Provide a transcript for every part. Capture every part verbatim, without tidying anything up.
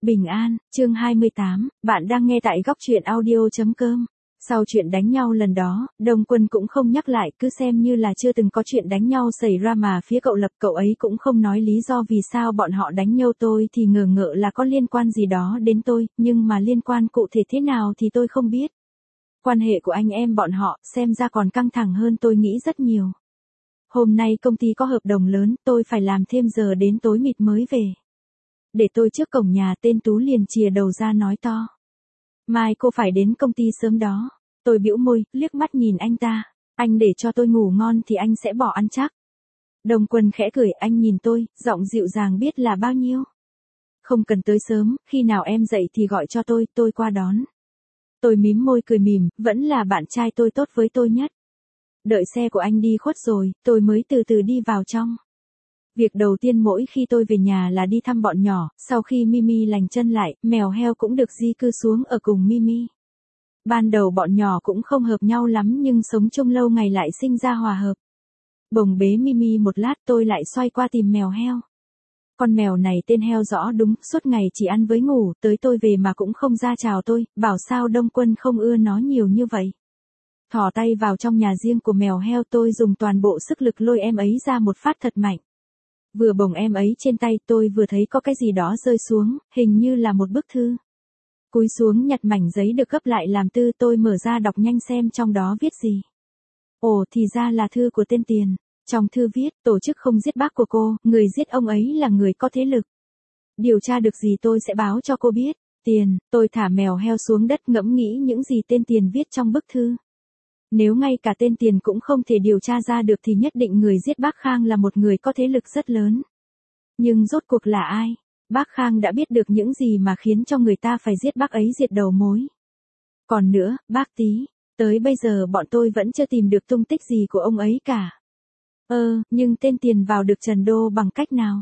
Bình an, chương hai mươi tám, bạn đang nghe tại góc truyện audio.com. Sau chuyện đánh nhau lần đó, Đông Quân cũng không nhắc lại, cứ xem như là chưa từng có chuyện đánh nhau xảy ra mà phía cậu Lập cậu ấy cũng không nói lý do vì sao bọn họ đánh nhau. Tôi thì ngờ ngợ là có liên quan gì đó đến tôi, nhưng mà liên quan cụ thể thế nào thì tôi không biết. Quan hệ của anh em bọn họ xem ra còn căng thẳng hơn tôi nghĩ rất nhiều. Hôm nay công ty có hợp đồng lớn, tôi phải làm thêm giờ đến tối mịt mới về. Để tôi trước cổng nhà, tên Tú liền chìa đầu ra nói to. Mai cô phải đến công ty sớm đó. Tôi bĩu môi, liếc mắt nhìn anh ta. Anh để cho tôi ngủ ngon thì anh sẽ bỏ ăn chắc. Đông Quân khẽ cười, anh nhìn tôi, giọng dịu dàng biết là bao nhiêu. Không cần tới sớm, khi nào em dậy thì gọi cho tôi, tôi qua đón. Tôi mím môi cười mỉm, vẫn là bạn trai tôi tốt với tôi nhất. Đợi xe của anh đi khuất rồi, tôi mới từ từ đi vào trong. Việc đầu tiên mỗi khi tôi về nhà là đi thăm bọn nhỏ, sau khi Mimi lành chân lại, mèo heo cũng được di cư xuống ở cùng Mimi. Ban đầu bọn nhỏ cũng không hợp nhau lắm nhưng sống chung lâu ngày lại sinh ra hòa hợp. Bồng bế Mimi một lát tôi lại xoay qua tìm mèo heo. Con mèo này tên Heo rõ đúng, suốt ngày chỉ ăn với ngủ, tới tôi về mà cũng không ra chào tôi, bảo sao Đông Quân không ưa nó nhiều như vậy. Thò tay vào trong nhà riêng của mèo heo, tôi dùng toàn bộ sức lực lôi em ấy ra một phát thật mạnh. Vừa bồng em ấy trên tay tôi vừa thấy có cái gì đó rơi xuống, hình như là một bức thư. Cúi xuống nhặt mảnh giấy được gấp lại làm tư, tôi mở ra đọc nhanh xem trong đó viết gì. Ồ, thì ra là thư của tên Tiền. Trong thư viết, tổ chức không giết bác của cô, người giết ông ấy là người có thế lực. Điều tra được gì tôi sẽ báo cho cô biết. Tiền, tôi thả mèo heo xuống đất ngẫm nghĩ những gì tên Tiền viết trong bức thư. Nếu ngay cả tên Tiền cũng không thể điều tra ra được thì nhất định người giết bác Khang là một người có thế lực rất lớn. Nhưng rốt cuộc là ai? Bác Khang đã biết được những gì mà khiến cho người ta phải giết bác ấy diệt đầu mối. Còn nữa, bác Tý, tới bây giờ bọn tôi vẫn chưa tìm được tung tích gì của ông ấy cả. Ơ, nhưng tên Tiền vào được Trần Đô bằng cách nào?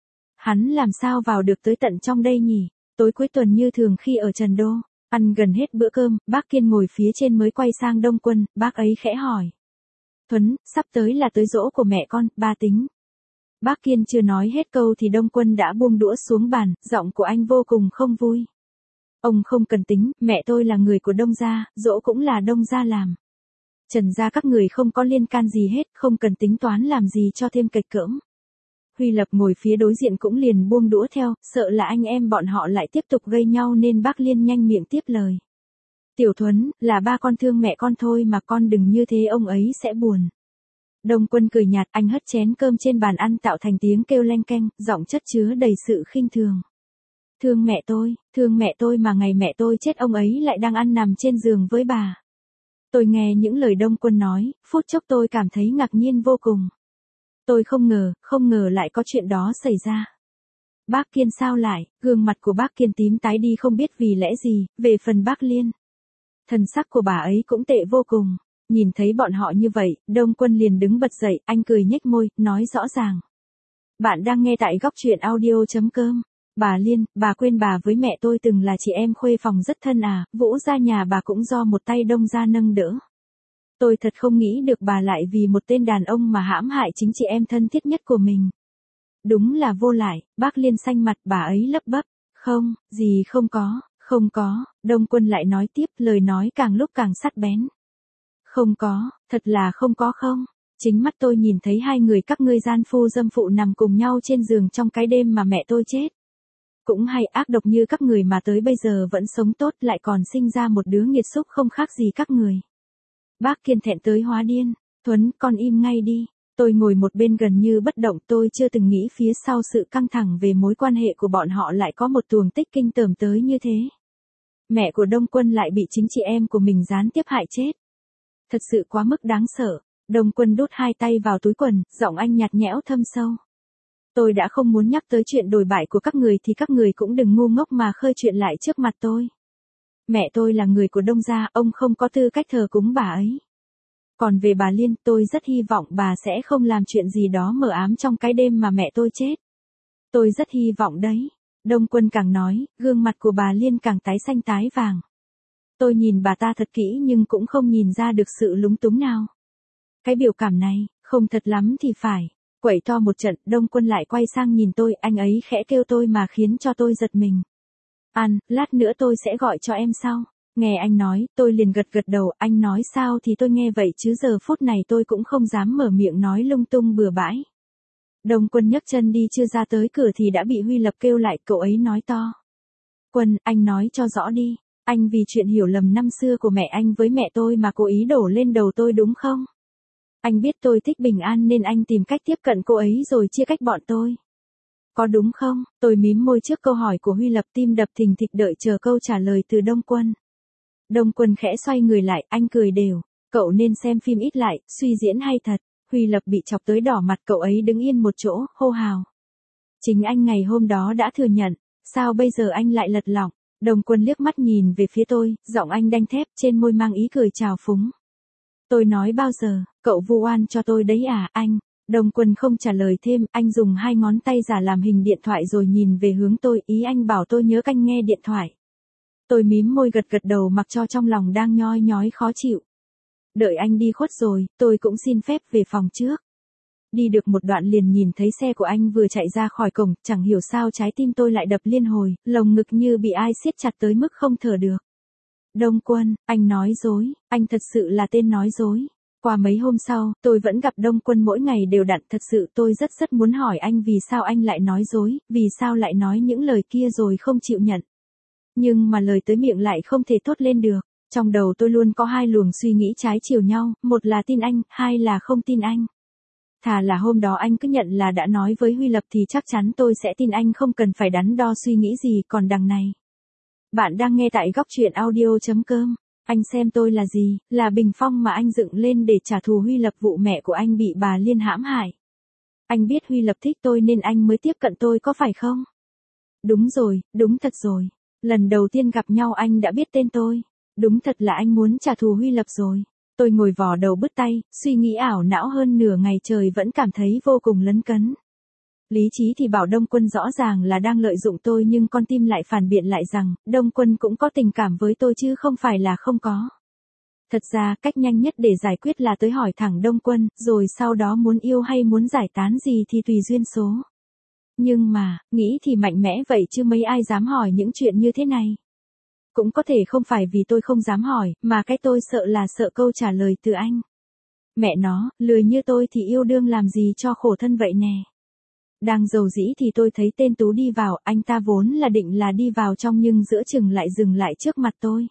Hắn làm sao vào được tới tận trong đây nhỉ? Tối cuối tuần như thường khi ở Trần Đô. Ăn gần hết bữa cơm, bác Kiên ngồi phía trên mới quay sang Đông Quân, bác ấy khẽ hỏi. Thuấn, sắp tới là tới giỗ của mẹ con, ba tính. Bác Kiên chưa nói hết câu thì Đông Quân đã buông đũa xuống bàn, giọng của anh vô cùng không vui. Ông không cần tính, mẹ tôi là người của Đông gia, giỗ cũng là Đông gia làm. Trần gia các người không có liên can gì hết, không cần tính toán làm gì cho thêm kịch cỡm. Huy Lập ngồi phía đối diện cũng liền buông đũa theo, sợ là anh em bọn họ lại tiếp tục gây nhau nên bác Liên nhanh miệng tiếp lời. Tiểu Thuấn, là ba con thương mẹ con thôi mà con đừng như thế ông ấy sẽ buồn. Đông Quân cười nhạt, anh hất chén cơm trên bàn ăn tạo thành tiếng kêu leng keng, giọng chất chứa đầy sự khinh thường. Thương mẹ tôi, thương mẹ tôi mà ngày mẹ tôi chết ông ấy lại đang ăn nằm trên giường với bà. Tôi nghe những lời Đông Quân nói, phút chốc tôi cảm thấy ngạc nhiên vô cùng. Tôi không ngờ, không ngờ lại có chuyện đó xảy ra. Bác Kiên sao lại, gương mặt của bác Kiên tím tái đi không biết vì lẽ gì, về phần bác Liên. Thần sắc của bà ấy cũng tệ vô cùng. Nhìn thấy bọn họ như vậy, Đông Quân liền đứng bật dậy, anh cười nhếch môi, nói rõ ràng. Bạn đang nghe tại góc truyện audio.com. Bà Liên, bà quên bà với mẹ tôi từng là chị em khuê phòng rất thân à, Vũ ra nhà bà cũng do một tay Đông gia nâng đỡ. Tôi thật không nghĩ được bà lại vì một tên đàn ông mà hãm hại chính chị em thân thiết nhất của mình. Đúng là vô lại, bác Liên xanh mặt, bà ấy lấp bấp. Không, gì không có, không có, Đông Quân lại nói tiếp, lời nói càng lúc càng sắc bén. Không có, thật là không có không. Chính mắt tôi nhìn thấy hai người các ngươi gian phu dâm phụ nằm cùng nhau trên giường trong cái đêm mà mẹ tôi chết. Cũng hay, ác độc như các người mà tới bây giờ vẫn sống tốt lại còn sinh ra một đứa nghiệt xúc không khác gì các người. Bác Kiên thẹn tới hóa điên. Thuấn, con im ngay đi. Tôi ngồi một bên gần như bất động, tôi chưa từng nghĩ phía sau sự căng thẳng về mối quan hệ của bọn họ lại có một tuồng tích kinh tởm tới như thế. Mẹ của Đông Quân lại bị chính chị em của mình gián tiếp hại chết. Thật sự quá mức đáng sợ. Đông Quân đút hai tay vào túi quần, giọng anh nhạt nhẽo thâm sâu. Tôi đã không muốn nhắc tới chuyện đồi bại của các người thì các người cũng đừng ngu ngốc mà khơi chuyện lại trước mặt tôi. Mẹ tôi là người của Đông gia, ông không có tư cách thờ cúng bà ấy. Còn về bà Liên, tôi rất hy vọng bà sẽ không làm chuyện gì đó mờ ám trong cái đêm mà mẹ tôi chết. Tôi rất hy vọng đấy. Đông Quân càng nói, gương mặt của bà Liên càng tái xanh tái vàng. Tôi nhìn bà ta thật kỹ nhưng cũng không nhìn ra được sự lúng túng nào. Cái biểu cảm này, không thật lắm thì phải. Quẩy to một trận, Đông Quân lại quay sang nhìn tôi, anh ấy khẽ kêu tôi mà khiến cho tôi giật mình. An, lát nữa tôi sẽ gọi cho em sau. Nghe anh nói, tôi liền gật gật đầu, anh nói sao thì tôi nghe vậy chứ giờ phút này tôi cũng không dám mở miệng nói lung tung bừa bãi. Đông Quân nhấc chân đi chưa ra tới cửa thì đã bị Huy Lập kêu lại, cậu ấy nói to. Quân, anh nói cho rõ đi, anh vì chuyện hiểu lầm năm xưa của mẹ anh với mẹ tôi mà cố ý đổ lên đầu tôi đúng không? Anh biết tôi thích Bình An nên anh tìm cách tiếp cận cô ấy rồi chia cách bọn tôi. Có đúng không? Tôi mím môi trước câu hỏi của Huy Lập, tim đập thình thịch đợi chờ câu trả lời từ Đông Quân. Đông Quân khẽ xoay người lại, anh cười đều. Cậu nên xem phim ít lại, suy diễn hay thật. Huy Lập bị chọc tới đỏ mặt, cậu ấy đứng yên một chỗ, hô hào. Chính anh ngày hôm đó đã thừa nhận, sao bây giờ anh lại lật lọng? Đông Quân liếc mắt nhìn về phía tôi, giọng anh đanh thép, trên môi mang ý cười trào phúng. Tôi nói bao giờ, cậu vu oan cho tôi đấy à, anh? Đông Quân không trả lời thêm, anh dùng hai ngón tay giả làm hình điện thoại rồi nhìn về hướng tôi, ý anh bảo tôi nhớ canh nghe điện thoại. Tôi mím môi gật gật đầu mặc cho trong lòng đang nhoi nhói khó chịu. Đợi anh đi khuất rồi, tôi cũng xin phép về phòng trước. Đi được một đoạn liền nhìn thấy xe của anh vừa chạy ra khỏi cổng, chẳng hiểu sao trái tim tôi lại đập liên hồi, lồng ngực như bị ai siết chặt tới mức không thở được. Đông Quân, anh nói dối, anh thật sự là tên nói dối. Qua mấy hôm sau, tôi vẫn gặp Đông Quân mỗi ngày đều đặn, thật sự tôi rất rất muốn hỏi anh vì sao anh lại nói dối, vì sao lại nói những lời kia rồi không chịu nhận. Nhưng mà lời tới miệng lại không thể thốt lên được. Trong đầu tôi luôn có hai luồng suy nghĩ trái chiều nhau, một là tin anh, hai là không tin anh. Thà là hôm đó anh cứ nhận là đã nói với Huy Lập thì chắc chắn tôi sẽ tin anh, không cần phải đắn đo suy nghĩ gì. Còn đằng này. Bạn đang nghe tại góc truyện audio chấm com. Anh xem tôi là gì, là bình phong mà anh dựng lên để trả thù Huy Lập vụ mẹ của anh bị bà Liên hãm hại. Anh biết Huy Lập thích tôi nên anh mới tiếp cận tôi có phải không? Đúng rồi, đúng thật rồi. Lần đầu tiên gặp nhau anh đã biết tên tôi. Đúng thật là anh muốn trả thù Huy Lập rồi. Tôi ngồi vò đầu bứt tay, suy nghĩ ảo não hơn nửa ngày trời vẫn cảm thấy vô cùng lấn cấn. Lý trí thì bảo Đông Quân rõ ràng là đang lợi dụng tôi nhưng con tim lại phản biện lại rằng, Đông Quân cũng có tình cảm với tôi chứ không phải là không có. Thật ra, cách nhanh nhất để giải quyết là tới hỏi thẳng Đông Quân, rồi sau đó muốn yêu hay muốn giải tán gì thì tùy duyên số. Nhưng mà, nghĩ thì mạnh mẽ vậy chứ mấy ai dám hỏi những chuyện như thế này. Cũng có thể không phải vì tôi không dám hỏi, mà cái tôi sợ là sợ câu trả lời từ anh. Mẹ nó, lười như tôi thì yêu đương làm gì cho khổ thân vậy nè. Đang dầu dĩ thì tôi thấy tên Tú đi vào, anh ta vốn là định là đi vào trong nhưng giữa chừng lại dừng lại trước mặt tôi.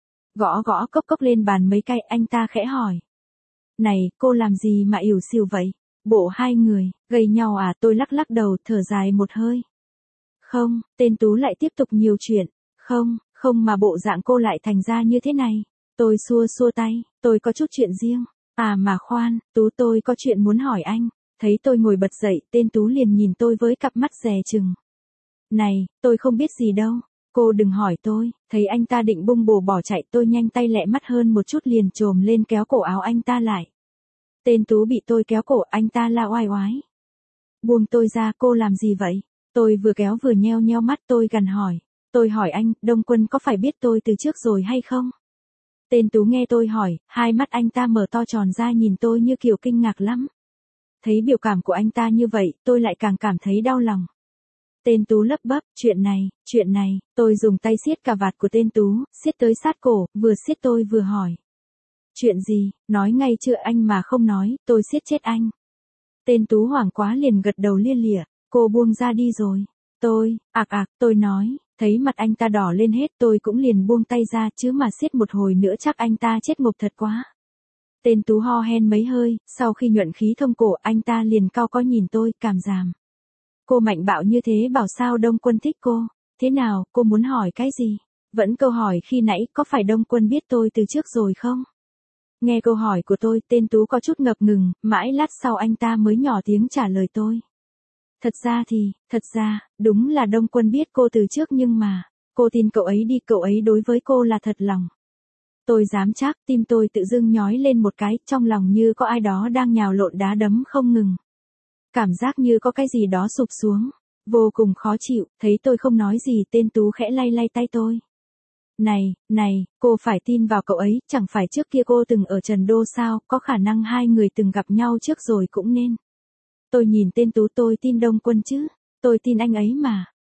Gõ gõ cốc cốc lên bàn mấy cái, anh ta khẽ hỏi. Này, cô làm gì mà ỉu xìu vậy? Bộ hai người, gây nhau à? Tôi lắc lắc đầu, thở dài một hơi. Không, tên Tú lại tiếp tục nhiều chuyện. Không, không mà bộ dạng cô lại thành ra như thế này. Tôi xua xua tay, tôi có chút chuyện riêng. À mà khoan, Tú tôi có chuyện muốn hỏi anh. Thấy tôi ngồi bật dậy, tên Tú liền nhìn tôi với cặp mắt dè chừng. Này, tôi không biết gì đâu. Cô đừng hỏi tôi. Thấy anh ta định bung bồ bỏ chạy, tôi nhanh tay lẹ mắt hơn một chút liền chồm lên kéo cổ áo anh ta lại. Tên Tú bị tôi kéo cổ, anh ta la oai oái. Buông tôi ra, cô làm gì vậy? Tôi vừa kéo vừa nheo nheo mắt, tôi gằn hỏi. Tôi hỏi anh, Đông Quân có phải biết tôi từ trước rồi hay không? Tên Tú nghe tôi hỏi, hai mắt anh ta mở to tròn ra nhìn tôi như kiểu kinh ngạc lắm. Thấy biểu cảm của anh ta như vậy, tôi lại càng cảm thấy đau lòng. Tên Tú lấp bấp, chuyện này, chuyện này, tôi dùng tay siết cà vạt của tên Tú, siết tới sát cổ, vừa siết tôi vừa hỏi. Chuyện gì, nói ngay chưa anh mà không nói, tôi siết chết anh. Tên Tú hoảng quá liền gật đầu lia lịa, cô buông ra đi rồi. Tôi, ạc ạc, tôi nói, thấy mặt anh ta đỏ lên hết tôi cũng liền buông tay ra chứ mà siết một hồi nữa chắc anh ta chết ngộp thật quá. Tên Tú ho hen mấy hơi, sau khi nhuận khí thông cổ anh ta liền cau có nhìn tôi, cảm giảm. Cô mạnh bạo như thế bảo sao Đông Quân thích cô, thế nào, cô muốn hỏi cái gì? Vẫn câu hỏi khi nãy, có phải Đông Quân biết tôi từ trước rồi không? Nghe câu hỏi của tôi, tên Tú có chút ngập ngừng, mãi lát sau anh ta mới nhỏ tiếng trả lời tôi. Thật ra thì, thật ra, đúng là Đông Quân biết cô từ trước nhưng mà, cô tin cậu ấy đi, cậu ấy đối với cô là thật lòng. Tôi dám chắc, tim tôi tự dưng nhói lên một cái, trong lòng như có ai đó đang nhào lộn đá đấm không ngừng. Cảm giác như có cái gì đó sụp xuống, vô cùng khó chịu, thấy tôi không nói gì tên Tú khẽ lay lay tay tôi. Này, này, cô phải tin vào cậu ấy, chẳng phải trước kia cô từng ở Trần Đô sao, có khả năng hai người từng gặp nhau trước rồi cũng nên. Tôi nhìn tên Tú tôi tin Đông Quân chứ, tôi tin anh ấy mà.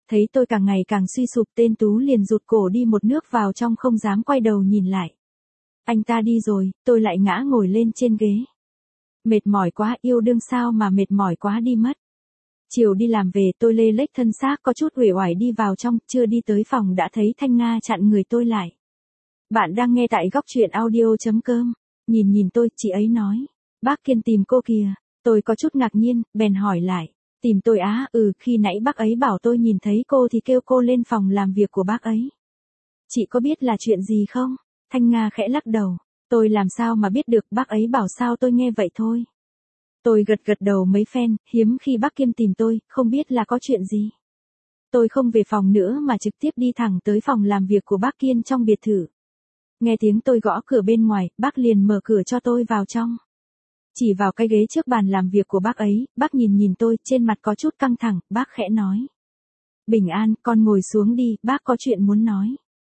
Thấy tôi càng ngày càng suy sụp, tên Tú liền rụt cổ đi một nước vào trong, không dám quay đầu nhìn lại. Anh ta đi rồi, tôi lại ngã ngồi lên trên ghế. Mệt mỏi quá, yêu đương sao mà mệt mỏi quá đi mất. Chiều đi làm về, tôi lê lết thân xác có chút uể oải đi vào trong, chưa đi tới phòng đã thấy Thanh Nga chặn người tôi lại. Bạn đang nghe tại góc truyện audio.com. Nhìn nhìn tôi, chị ấy nói. Bác Kiên tìm cô kìa. Tôi có chút ngạc nhiên, bèn hỏi lại. Tìm tôi á? Ừ, khi nãy bác ấy bảo tôi nhìn thấy cô thì kêu cô lên phòng làm việc của bác ấy. Chị có biết là chuyện gì không? Thanh Nga khẽ lắc đầu. Tôi làm sao mà biết được, bác ấy bảo sao tôi nghe vậy thôi. Tôi gật gật đầu mấy phen, hiếm khi bác Kiêm tìm tôi, không biết là có chuyện gì. Tôi không về phòng nữa mà trực tiếp đi thẳng tới phòng làm việc của bác Kiên trong biệt thự. Nghe tiếng tôi gõ cửa bên ngoài, bác liền mở cửa cho tôi vào trong. Chỉ vào cái ghế trước bàn làm việc của bác ấy, bác nhìn nhìn tôi, trên mặt có chút căng thẳng, bác khẽ nói. Bình An, con ngồi xuống đi, bác có chuyện muốn nói.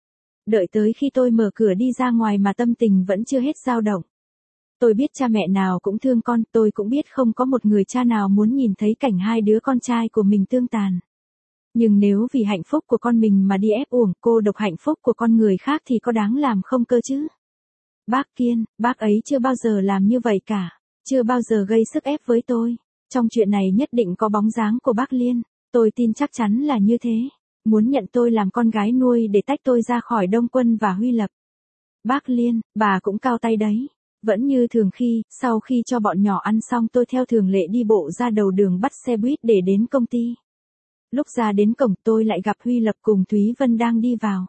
Đợi tới khi tôi mở cửa đi ra ngoài mà tâm tình vẫn chưa hết dao động. Tôi biết cha mẹ nào cũng thương con, tôi cũng biết không có một người cha nào muốn nhìn thấy cảnh hai đứa con trai của mình tương tàn. Nhưng nếu vì hạnh phúc của con mình mà đi ép uổng cô độc hạnh phúc của con người khác thì có đáng làm không cơ chứ? Bác Kiên, bác ấy chưa bao giờ làm như vậy cả, chưa bao giờ gây sức ép với tôi. Trong chuyện này nhất định có bóng dáng của bác Liên, tôi tin chắc chắn là như thế. Muốn nhận tôi làm con gái nuôi để tách tôi ra khỏi Đông Quân và Huy Lập. Bác Liên, bà cũng cao tay đấy. Vẫn như thường khi, sau khi cho bọn nhỏ ăn xong tôi theo thường lệ đi bộ ra đầu đường bắt xe buýt để đến công ty. Lúc ra đến cổng tôi lại gặp Huy Lập cùng Thúy Vân đang đi vào.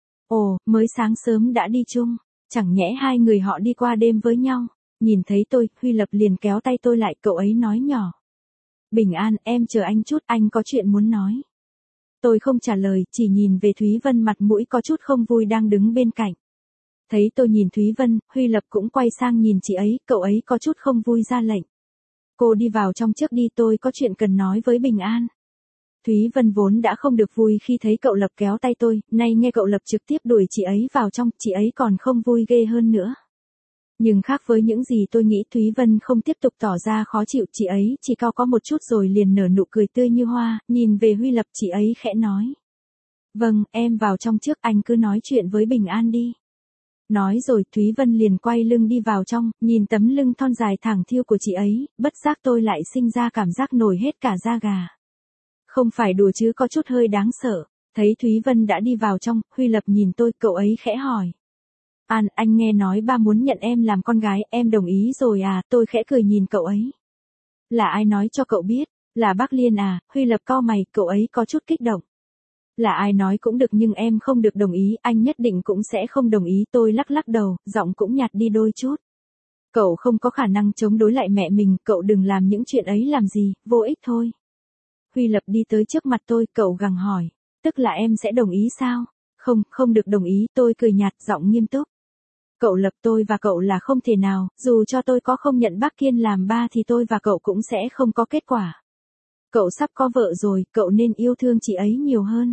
Ồ, mới sáng sớm đã đi chung, chẳng nhẽ hai người họ đi qua đêm với nhau. Nhìn thấy tôi, Huy Lập liền kéo tay tôi lại, cậu ấy nói nhỏ. Bình An, em chờ anh chút, anh có chuyện muốn nói. Tôi không trả lời, chỉ nhìn về Thúy Vân mặt mũi có chút không vui đang đứng bên cạnh. Thấy tôi nhìn Thúy Vân, Huy Lập cũng quay sang nhìn chị ấy, cậu ấy có chút không vui ra lệnh. Cô đi vào trong trước đi, tôi có chuyện cần nói với Bình An. Thúy Vân vốn đã không được vui khi thấy cậu Lập kéo tay tôi, nay nghe cậu Lập trực tiếp đuổi chị ấy vào trong, chị ấy còn không vui ghê hơn nữa. Nhưng khác với những gì tôi nghĩ, Thúy Vân không tiếp tục tỏ ra khó chịu, chị ấy chỉ cau có một chút rồi liền nở nụ cười tươi như hoa, nhìn về Huy Lập chị ấy khẽ nói. Vâng, em vào trong trước, anh cứ nói chuyện với Bình An đi. Nói rồi Thúy Vân liền quay lưng đi vào trong, nhìn tấm lưng thon dài thẳng thiêu của chị ấy, bất giác tôi lại sinh ra cảm giác nổi hết cả da gà. Không phải đùa chứ có chút hơi đáng sợ. Thấy Thúy Vân đã đi vào trong, Huy Lập nhìn tôi, cậu ấy khẽ hỏi. An, anh nghe nói ba muốn nhận em làm con gái, em đồng ý rồi à? Tôi khẽ cười nhìn cậu ấy. Là ai nói cho cậu biết? Là bác Liên à? Huy Lập cau mày, cậu ấy có chút kích động. Là ai nói cũng được nhưng em không được đồng ý, anh nhất định cũng sẽ không đồng ý. Tôi lắc lắc đầu, giọng cũng nhạt đi đôi chút. Cậu không có khả năng chống đối lại mẹ mình, cậu đừng làm những chuyện ấy làm gì, vô ích thôi. Huy Lập đi tới trước mặt tôi, cậu gằn hỏi. Tức là em sẽ đồng ý sao? Không, không được đồng ý, tôi cười nhạt, giọng nghiêm túc. Cậu Lập, tôi và cậu là không thể nào, dù cho tôi có không nhận bác Kiên làm ba thì tôi và cậu cũng sẽ không có kết quả. Cậu sắp có vợ rồi, cậu nên yêu thương chị ấy nhiều hơn.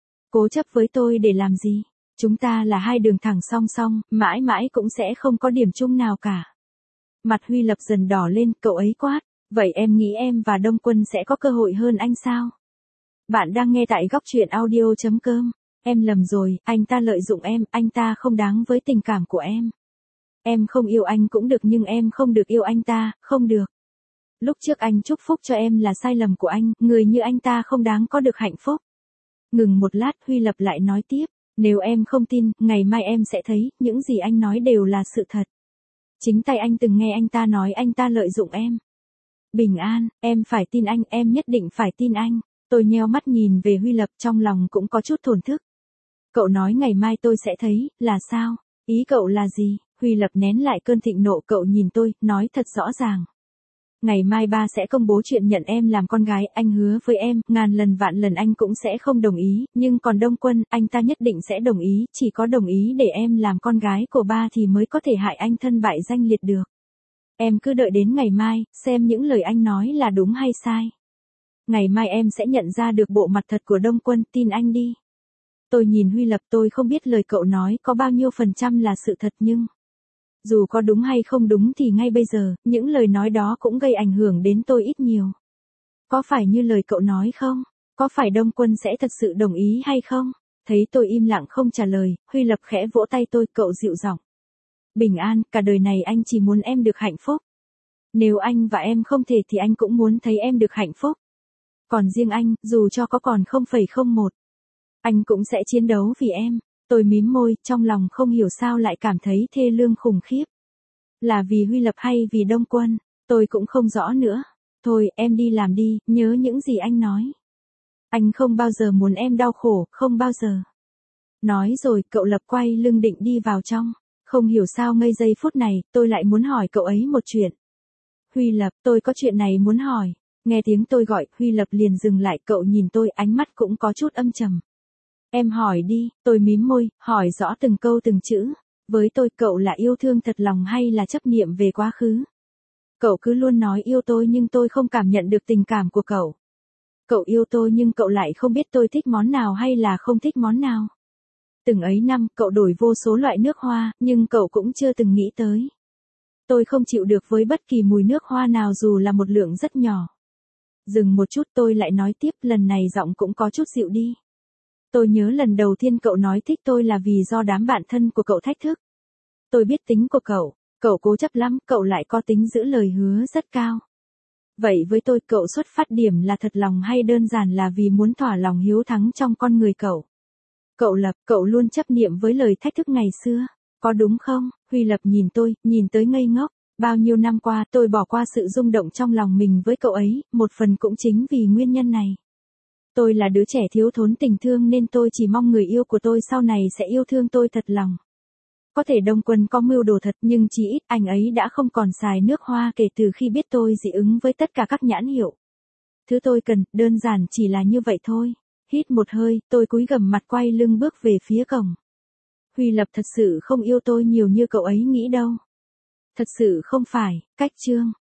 Cố chấp với tôi để làm gì? Chúng ta là hai đường thẳng song song, mãi mãi cũng sẽ không có điểm chung nào cả. Mặt Huy Lập dần đỏ lên, cậu ấy quát. Vậy em nghĩ em và Đông Quân sẽ có cơ hội hơn anh sao? Bạn đang nghe tại góc truyện audio.com. Em lầm rồi, anh ta lợi dụng em, anh ta không đáng với tình cảm của em. Em không yêu anh cũng được nhưng em không được yêu anh ta, không được. Lúc trước anh chúc phúc cho em là sai lầm của anh, người như anh ta không đáng có được hạnh phúc. Ngừng một lát, Huy Lập lại nói tiếp, nếu em không tin, ngày mai em sẽ thấy, những gì anh nói đều là sự thật. Chính tay anh từng nghe anh ta nói anh ta lợi dụng em. Bình An, em phải tin anh, em nhất định phải tin anh. Tôi nheo mắt nhìn về Huy Lập, trong lòng cũng có chút thổn thức. Cậu nói ngày mai tôi sẽ thấy, là sao? Ý cậu là gì? Huy Lập nén lại cơn thịnh nộ, cậu nhìn tôi, nói thật rõ ràng. Ngày mai ba sẽ công bố chuyện nhận em làm con gái, anh hứa với em, ngàn lần vạn lần anh cũng sẽ không đồng ý, nhưng còn Đông Quân, anh ta nhất định sẽ đồng ý, chỉ có đồng ý để em làm con gái của ba thì mới có thể hại anh thân bại danh liệt được. Em cứ đợi đến ngày mai, xem những lời anh nói là đúng hay sai. Ngày mai em sẽ nhận ra được bộ mặt thật của Đông Quân, tin anh đi. Tôi nhìn Huy Lập, tôi không biết lời cậu nói có bao nhiêu phần trăm là sự thật nhưng... Dù có đúng hay không đúng thì ngay bây giờ, những lời nói đó cũng gây ảnh hưởng đến tôi ít nhiều. Có phải như lời cậu nói không? Có phải Đông Quân sẽ thật sự đồng ý hay không? Thấy tôi im lặng không trả lời, Huy Lập khẽ vỗ tay tôi, cậu dịu giọng. Bình an, cả đời này anh chỉ muốn em được hạnh phúc. Nếu anh và em không thể thì anh cũng muốn thấy em được hạnh phúc. Còn riêng anh, dù cho có còn không phẩy không một, anh cũng sẽ chiến đấu vì em. Tôi mím môi, trong lòng không hiểu sao lại cảm thấy thê lương khủng khiếp. Là vì Huy Lập hay vì Đông Quân, tôi cũng không rõ nữa. Thôi, em đi làm đi, nhớ những gì anh nói. Anh không bao giờ muốn em đau khổ, không bao giờ. Nói rồi, cậu Lập quay lưng định đi vào trong. Không hiểu sao ngay giây phút này, tôi lại muốn hỏi cậu ấy một chuyện. Huy Lập, tôi có chuyện này muốn hỏi. Nghe tiếng tôi gọi, Huy Lập liền dừng lại, cậu nhìn tôi, ánh mắt cũng có chút âm trầm. Em hỏi đi, tôi mím môi, hỏi rõ từng câu từng chữ. Với tôi, cậu là yêu thương thật lòng hay là chấp niệm về quá khứ? Cậu cứ luôn nói yêu tôi nhưng tôi không cảm nhận được tình cảm của cậu. Cậu yêu tôi nhưng cậu lại không biết tôi thích món nào hay là không thích món nào. Từng ấy năm, cậu đổi vô số loại nước hoa, nhưng cậu cũng chưa từng nghĩ tới. Tôi không chịu được với bất kỳ mùi nước hoa nào dù là một lượng rất nhỏ. Dừng một chút tôi lại nói tiếp, lần này giọng cũng có chút dịu đi. Tôi nhớ lần đầu tiên cậu nói thích tôi là vì do đám bạn thân của cậu thách thức. Tôi biết tính của cậu, cậu cố chấp lắm, cậu lại có tính giữ lời hứa rất cao. Vậy với tôi, cậu xuất phát điểm là thật lòng hay đơn giản là vì muốn thỏa lòng hiếu thắng trong con người cậu? Cậu Lập, cậu luôn chấp niệm với lời thách thức ngày xưa, có đúng không? Huy Lập nhìn tôi, nhìn tới ngây ngốc. Bao nhiêu năm qua tôi bỏ qua sự rung động trong lòng mình với cậu ấy, một phần cũng chính vì nguyên nhân này. Tôi là đứa trẻ thiếu thốn tình thương nên tôi chỉ mong người yêu của tôi sau này sẽ yêu thương tôi thật lòng. Có thể Đông Quân có mưu đồ thật nhưng chí ít anh ấy đã không còn xài nước hoa kể từ khi biết tôi dị ứng với tất cả các nhãn hiệu. Thứ tôi cần, đơn giản chỉ là như vậy thôi. Hít một hơi, tôi cúi gằm mặt quay lưng bước về phía cổng. Huy Lập thật sự không yêu tôi nhiều như cậu ấy nghĩ đâu. Thật sự không phải, cách chương.